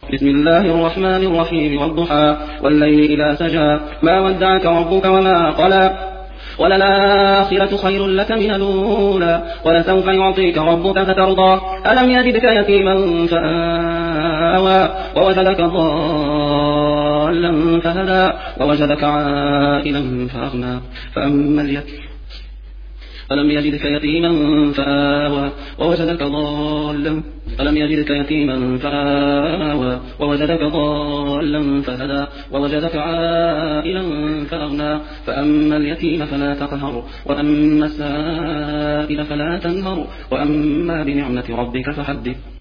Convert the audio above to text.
بسم الله الرحمن الرحيم والضحى والليل إذا سجى ما ودعك ربك وما قلى وللآخرة خير لك من الأولى ولسوف يعطيك ربك فترضى ألم يجدك يتيما فآوى ووجدك ضالا فهدى ووجدك عائلا فأغنى فأما اليتيم ألم يجدك يتيما فآوى ووجدك ضالا ألم يجدك يتيما فآوى ووجدك ضالا فهدى ووجدك عائلا فأغنى فأما اليتيم فلا تقهر وأما السائل فلا تنهر وأما بنعمة ربك فحدث